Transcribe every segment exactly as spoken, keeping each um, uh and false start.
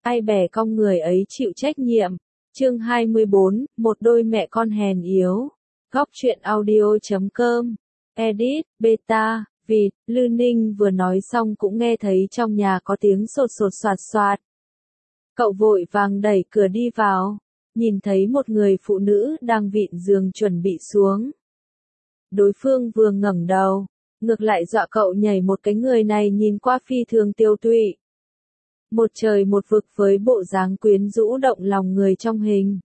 ai bè cong người ấy chịu trách nhiệm. Chương hai mươi bốn, một đôi mẹ con hèn yếu. Góc truyện audio chấm com. Edit, beta, vịt, Lư Ninh vừa nói xong cũng nghe thấy trong nhà có tiếng sột sột soạt soạt. Cậu vội vàng đẩy cửa đi vào, nhìn thấy một người phụ nữ đang vịn giường chuẩn bị xuống. Đối phương vừa ngẩng đầu, ngược lại dọa cậu nhảy một cái, người này nhìn qua phi thường tiêu tụy. Một trời một vực với bộ dáng quyến rũ động lòng người trong hình.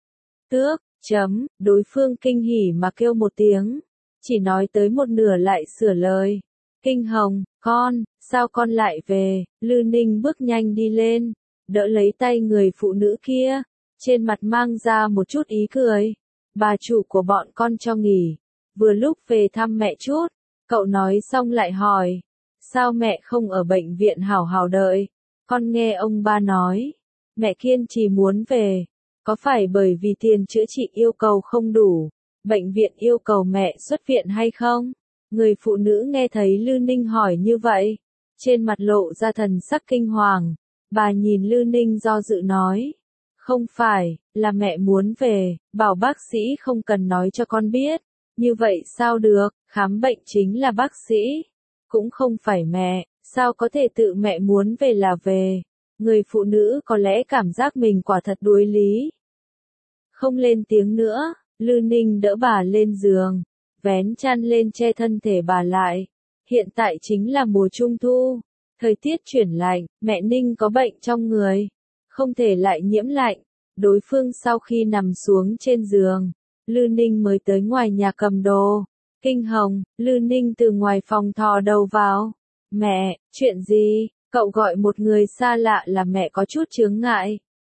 Tước, chấm, đối phương kinh hỉ mà kêu một tiếng, chỉ nói tới một nửa lại sửa lời. Kinh Hồng, con, sao con lại về? Lư Ninh bước nhanh đi lên, đỡ lấy tay người phụ nữ kia, trên mặt mang ra một chút ý cười. Bà chủ của bọn con cho nghỉ, vừa lúc về thăm mẹ chút. Cậu nói xong lại hỏi, sao mẹ không ở bệnh viện hảo hảo đợi? Con nghe ông ba nói, mẹ kiên trì muốn về, có phải bởi vì tiền chữa trị yêu cầu không đủ, bệnh viện yêu cầu mẹ xuất viện hay không? Người phụ nữ nghe thấy Lư Ninh hỏi như vậy, trên mặt lộ ra thần sắc kinh hoàng. Bà nhìn Lư Ninh do dự nói, không phải, là mẹ muốn về, bảo bác sĩ không cần nói cho con biết. Như vậy sao được, khám bệnh chính là bác sĩ, cũng không phải mẹ, sao có thể tự mẹ muốn về là về. Người phụ nữ có lẽ cảm giác mình quả thật đuối lý. Không lên tiếng nữa, Lư Ninh đỡ bà lên giường, vén chăn lên che thân thể bà lại. Hiện tại chính là mùa trung thu, thời tiết chuyển lạnh, mẹ Ninh có bệnh trong người, không thể lại nhiễm lạnh. Đối phương sau khi nằm xuống trên giường, Lư Ninh mới tới ngoài nhà cầm đồ. Kinh Hồng, Lư Ninh từ ngoài phòng thò đầu vào. Mẹ, chuyện gì? Cậu gọi một người xa lạ là mẹ có chút chướng ngại.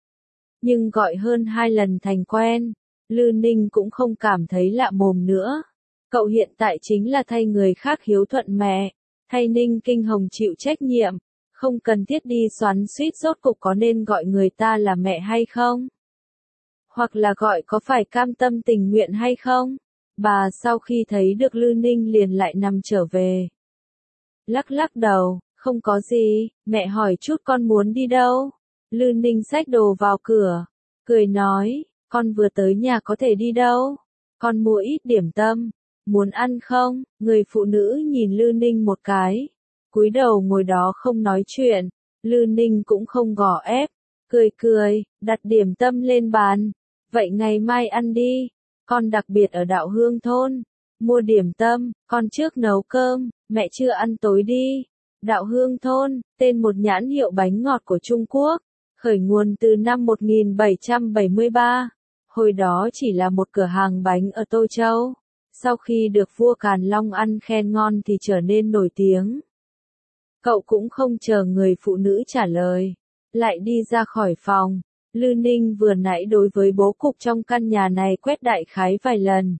Nhưng gọi hơn hai lần thành quen, Lư Ninh cũng không cảm thấy lạ mồm nữa. Cậu hiện tại chính là thay người khác hiếu thuận mẹ, thay Ninh Kinh Hồng chịu trách nhiệm, không cần thiết đi xoắn xuýt rốt cục có nên gọi người ta là mẹ hay không? Hoặc là gọi có phải cam tâm tình nguyện hay không? Bà sau khi thấy được Lư Ninh liền lại nằm trở về. Lắc lắc đầu, không có gì, mẹ hỏi chút con muốn đi đâu? Lư Ninh xách đồ vào cửa, cười nói, con vừa tới nhà có thể đi đâu? Con mua ít điểm tâm, muốn ăn không? Người phụ nữ nhìn Lư Ninh một cái, cúi đầu ngồi đó không nói chuyện. Lư Ninh cũng không gò ép, cười cười, đặt điểm tâm lên bàn. Vậy ngày mai ăn đi, con đặc biệt ở Đạo Hương thôn, mua điểm tâm, con trước nấu cơm, mẹ chưa ăn tối đi. Đạo Hương thôn, tên một nhãn hiệu bánh ngọt của Trung Quốc, khởi nguồn từ năm một nghìn bảy trăm bảy mươi ba, hồi đó chỉ là một cửa hàng bánh ở Tô Châu, sau khi được vua Càn Long ăn khen ngon thì trở nên nổi tiếng. Cậu cũng không chờ người phụ nữ trả lời, lại đi ra khỏi phòng. Lư Ninh vừa nãy đối với bố cục trong căn nhà này quét đại khái vài lần.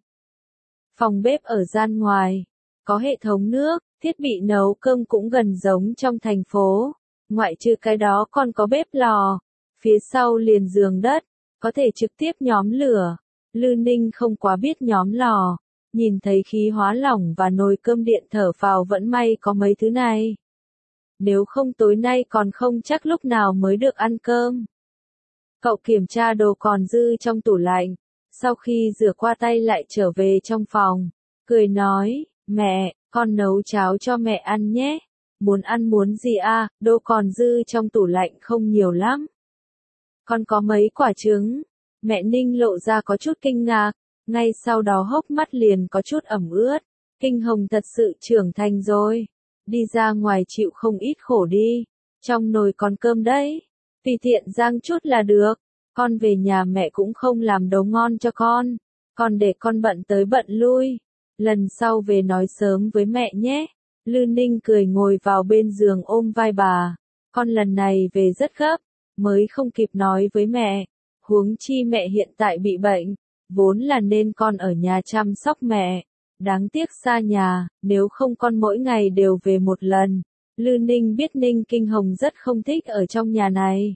Phòng bếp ở gian ngoài, có hệ thống nước, thiết bị nấu cơm cũng gần giống trong thành phố. Ngoại trừ cái đó còn có bếp lò, phía sau liền giường đất, có thể trực tiếp nhóm lửa. Lư Ninh không quá biết nhóm lò, nhìn thấy khí hóa lỏng và nồi cơm điện thở phào vẫn may có mấy thứ này. Nếu không tối nay còn không chắc lúc nào mới được ăn cơm. Cậu kiểm tra đồ còn dư trong tủ lạnh, sau khi rửa qua tay lại trở về trong phòng, cười nói, mẹ, con nấu cháo cho mẹ ăn nhé. Muốn ăn muốn gì à, đồ còn dư trong tủ lạnh không nhiều lắm. Con có mấy quả trứng. Mẹ Ninh lộ ra có chút kinh ngạc, ngay sau đó hốc mắt liền có chút ẩm ướt. Kinh Hồng thật sự trưởng thành rồi, đi ra ngoài chịu không ít khổ đi, trong nồi còn cơm đấy. Tùy tiện rang chút là được, con về nhà mẹ cũng không làm đồ ngon cho con, con để con bận tới bận lui, lần sau về nói sớm với mẹ nhé. Lư Ninh cười ngồi vào bên giường ôm vai bà, con lần này về rất gấp, mới không kịp nói với mẹ, huống chi mẹ hiện tại bị bệnh, vốn là nên con ở nhà chăm sóc mẹ, đáng tiếc xa nhà, nếu không con mỗi ngày đều về một lần. Lư Ninh biết Ninh Kinh Hồng rất không thích ở trong nhà này.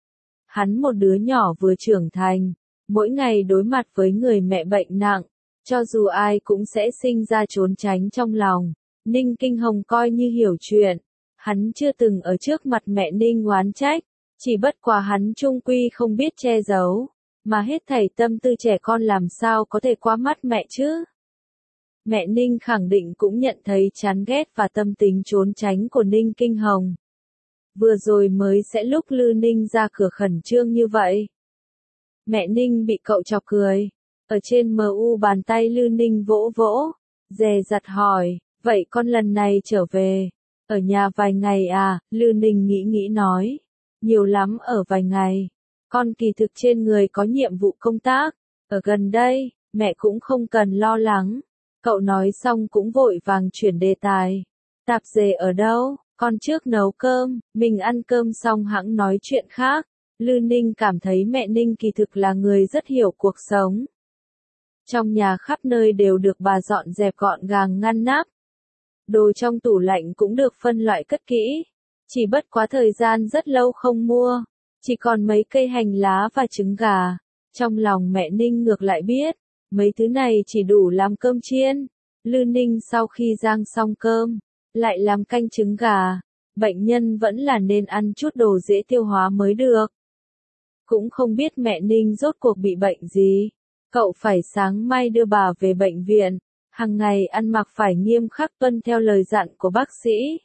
Hắn một đứa nhỏ vừa trưởng thành, mỗi ngày đối mặt với người mẹ bệnh nặng, cho dù ai cũng sẽ sinh ra trốn tránh trong lòng. Ninh Kinh Hồng coi như hiểu chuyện, hắn chưa từng ở trước mặt mẹ Ninh oán trách, Chỉ bất quá hắn chung quy không biết che giấu, mà hết thảy tâm tư trẻ con làm sao có thể qua mắt mẹ chứ. Mẹ Ninh khẳng định cũng nhận thấy chán ghét và tâm tính trốn tránh của Ninh Kinh Hồng. Vừa rồi mới sẽ lúc Lư Ninh ra cửa khẩn trương như vậy. Mẹ Ninh bị cậu chọc cười. Ở trên em u bàn tay Lư Ninh vỗ vỗ, dè dặt hỏi, vậy con lần này trở về, ở nhà vài ngày à? Lư Ninh nghĩ nghĩ nói, nhiều lắm ở vài ngày. Con kỳ thực trên người có nhiệm vụ công tác, ở gần đây, mẹ cũng không cần lo lắng. Cậu nói xong cũng vội vàng chuyển đề tài. Tạp dề ở đâu? Con trước nấu cơm, mình ăn cơm xong hẵng nói chuyện khác. Lư Ninh cảm thấy mẹ Ninh kỳ thực là người rất hiểu cuộc sống. Trong nhà khắp nơi đều được bà dọn dẹp gọn gàng ngăn nắp. Đồ trong tủ lạnh cũng được phân loại cất kỹ. Chỉ bất quá thời gian rất lâu không mua. Chỉ còn mấy cây hành lá và trứng gà. Trong lòng mẹ Ninh ngược lại biết, mấy thứ này chỉ đủ làm cơm chiên. Lư Ninh sau khi rang xong cơm, lại làm canh trứng gà. Bệnh nhân vẫn là nên ăn chút đồ dễ tiêu hóa mới được. Cũng không biết mẹ Ninh rốt cuộc bị bệnh gì. Cậu phải sáng mai đưa bà về bệnh viện. Hàng ngày ăn mặc phải nghiêm khắc tuân theo lời dặn của bác sĩ.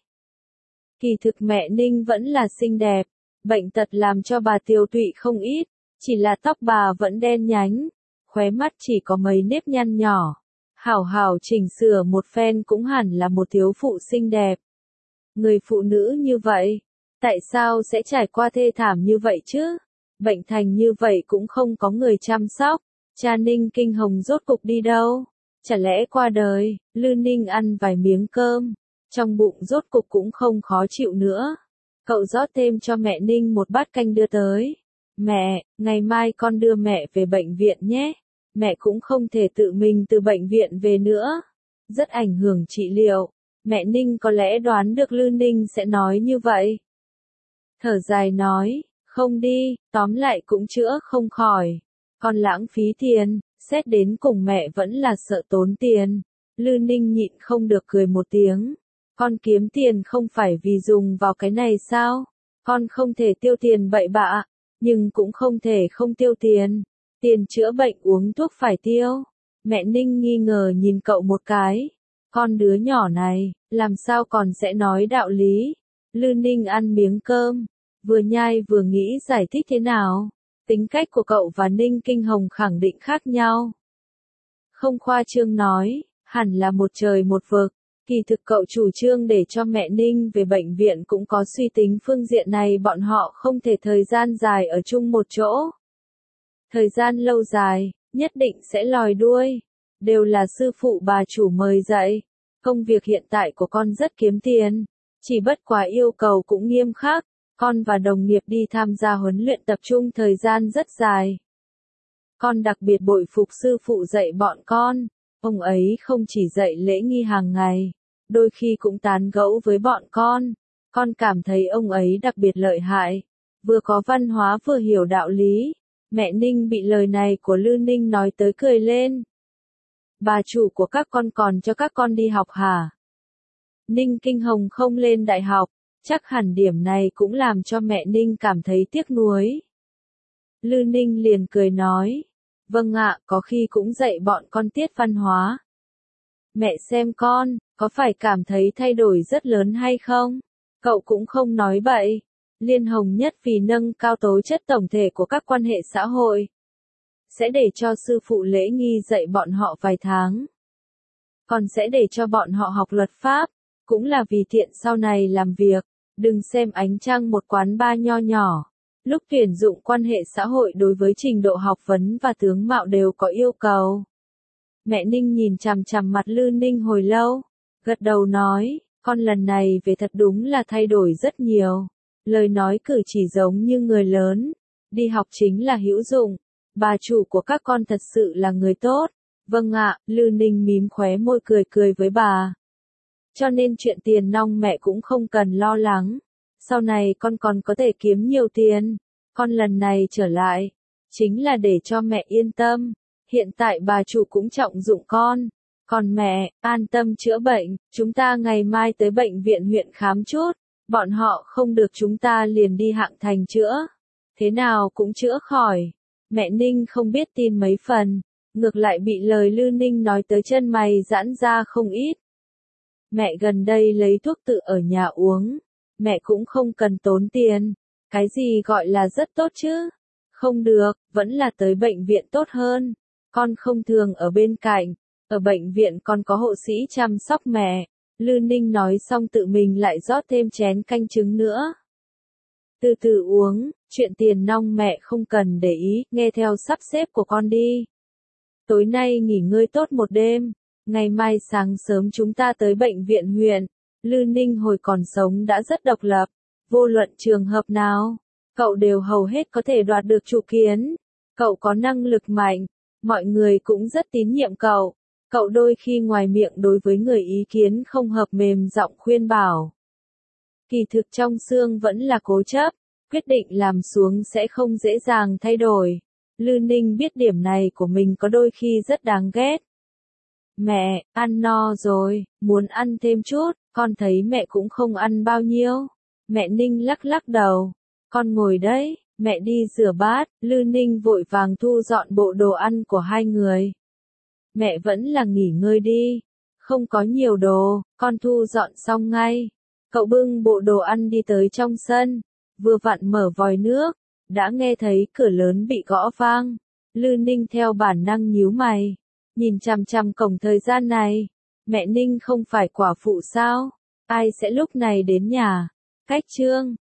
Kỳ thực mẹ Ninh vẫn là xinh đẹp. Bệnh tật làm cho bà tiều tụy không ít. Chỉ là tóc bà vẫn đen nhánh. Khóe mắt chỉ có mấy nếp nhăn nhỏ. Hảo hảo chỉnh sửa một phen cũng hẳn là một thiếu phụ xinh đẹp. Người phụ nữ như vậy, tại sao sẽ trải qua thê thảm như vậy chứ? Bệnh thành như vậy cũng không có người chăm sóc. Cha Ninh Kinh Hồng rốt cục đi đâu? Chả lẽ qua đời? Lư Ninh ăn vài miếng cơm, trong bụng rốt cục cũng không khó chịu nữa. Cậu rót thêm cho mẹ Ninh một bát canh đưa tới. Mẹ, ngày mai con đưa mẹ về bệnh viện nhé. Mẹ cũng không thể tự mình từ bệnh viện về nữa. Rất ảnh hưởng trị liệu. Mẹ Ninh có lẽ đoán được Lư Ninh sẽ nói như vậy. Thở dài nói, không đi, tóm lại cũng chữa không khỏi. Con lãng phí tiền, xét đến cùng mẹ vẫn là sợ tốn tiền. Lư Ninh nhịn không được cười một tiếng. Con kiếm tiền không phải vì dùng vào cái này sao? Con không thể tiêu tiền bậy bạ, nhưng cũng không thể không tiêu tiền. Tiền chữa bệnh uống thuốc phải tiêu. Mẹ Ninh nghi ngờ nhìn cậu một cái. Con đứa nhỏ này, làm sao còn sẽ nói đạo lý? Lư Ninh ăn miếng cơm, vừa nhai vừa nghĩ giải thích thế nào. Tính cách của cậu và Ninh Kinh Hồng khẳng định khác nhau. Không khoa trương nói, hẳn là một trời một vực. Kỳ thực cậu chủ trương để cho mẹ Ninh về bệnh viện cũng có suy tính phương diện này, bọn họ không thể thời gian dài ở chung một chỗ. Thời gian lâu dài, nhất định sẽ lòi đuôi. Đều là sư phụ bà chủ mời dạy. Công việc hiện tại của con rất kiếm tiền. Chỉ bất quá yêu cầu cũng nghiêm khắc. Con và đồng nghiệp đi tham gia huấn luyện tập trung thời gian rất dài. Con đặc biệt bội phục sư phụ dạy bọn con. Ông ấy không chỉ dạy lễ nghi hàng ngày, đôi khi cũng tán gẫu với bọn con. Con cảm thấy ông ấy đặc biệt lợi hại. Vừa có văn hóa vừa hiểu đạo lý. Mẹ Ninh bị lời này của Lư Ninh nói tới cười lên. Bà chủ của các con còn cho các con đi học hả? Ninh Kinh Hồng không lên đại học, chắc hẳn điểm này cũng làm cho mẹ Ninh cảm thấy tiếc nuối. Lư Ninh liền cười nói, vâng ạ, có khi cũng dạy bọn con tiết văn hóa. Mẹ xem con, có phải cảm thấy thay đổi rất lớn hay không? Cậu cũng không nói bậy. Liên Hồng Nhất vì nâng cao tố chất tổng thể của các quan hệ xã hội, sẽ để cho sư phụ lễ nghi dạy bọn họ vài tháng. Còn sẽ để cho bọn họ học luật pháp, cũng là vì tiện sau này làm việc. Đừng xem Ánh Trăng một quán bar nho nhỏ. Lúc tuyển dụng quan hệ xã hội đối với trình độ học vấn và tướng mạo đều có yêu cầu. Mẹ Ninh nhìn chằm chằm mặt Lư Ninh hồi lâu, gật đầu nói, con lần này về thật đúng là thay đổi rất nhiều. Lời nói cử chỉ giống như người lớn. Đi học chính là hữu dụng. Bà chủ của các con thật sự là người tốt. Vâng ạ, Lư Ninh mím khóe môi cười cười với bà. Cho nên chuyện tiền nong mẹ cũng không cần lo lắng. Sau này con còn có thể kiếm nhiều tiền. Con lần này trở lại, chính là để cho mẹ yên tâm. Hiện tại bà chủ cũng trọng dụng con. Còn mẹ, an tâm chữa bệnh, chúng ta ngày mai tới bệnh viện huyện khám chút. Bọn họ không được chúng ta liền đi Hạng Thành chữa. Thế nào cũng chữa khỏi. Mẹ Ninh không biết tin mấy phần, ngược lại bị lời Lư Ninh nói tới chân mày giãn ra không ít. Mẹ gần đây lấy thuốc tự ở nhà uống, mẹ cũng không cần tốn tiền. Cái gì gọi là rất tốt chứ? Không được, vẫn là tới bệnh viện tốt hơn. Con không thường ở bên cạnh, ở bệnh viện còn có hộ sĩ chăm sóc mẹ. Lư Ninh nói xong tự mình lại rót thêm chén canh trứng nữa. Từ từ uống, chuyện tiền nong mẹ không cần để ý, nghe theo sắp xếp của con đi. Tối nay nghỉ ngơi tốt một đêm, ngày mai sáng sớm chúng ta tới bệnh viện huyện. Lư Ninh hồi còn sống đã rất độc lập, vô luận trường hợp nào, cậu đều hầu hết có thể đoạt được chủ kiến. Cậu có năng lực mạnh, mọi người cũng rất tín nhiệm cậu. Cậu đôi khi ngoài miệng đối với người ý kiến không hợp mềm giọng khuyên bảo. Kỳ thực trong xương vẫn là cố chấp, quyết định làm xuống sẽ không dễ dàng thay đổi. Lư Ninh biết điểm này của mình có đôi khi rất đáng ghét. Mẹ, ăn no rồi, muốn ăn thêm chút, con thấy mẹ cũng không ăn bao nhiêu. Mẹ Ninh lắc lắc đầu, con ngồi đấy, mẹ đi rửa bát. Lư Ninh vội vàng thu dọn bộ đồ ăn của hai người. Mẹ vẫn là nghỉ ngơi đi, không có nhiều đồ, con thu dọn xong ngay. Cậu bưng bộ đồ ăn đi tới trong sân, vừa vặn mở vòi nước, đã nghe thấy cửa lớn bị gõ vang. Lư Ninh theo bản năng nhíu mày, nhìn chằm chằm cổng thời gian này. Mẹ Ninh không phải quả phụ sao? Ai sẽ lúc này đến nhà? Cách Trương,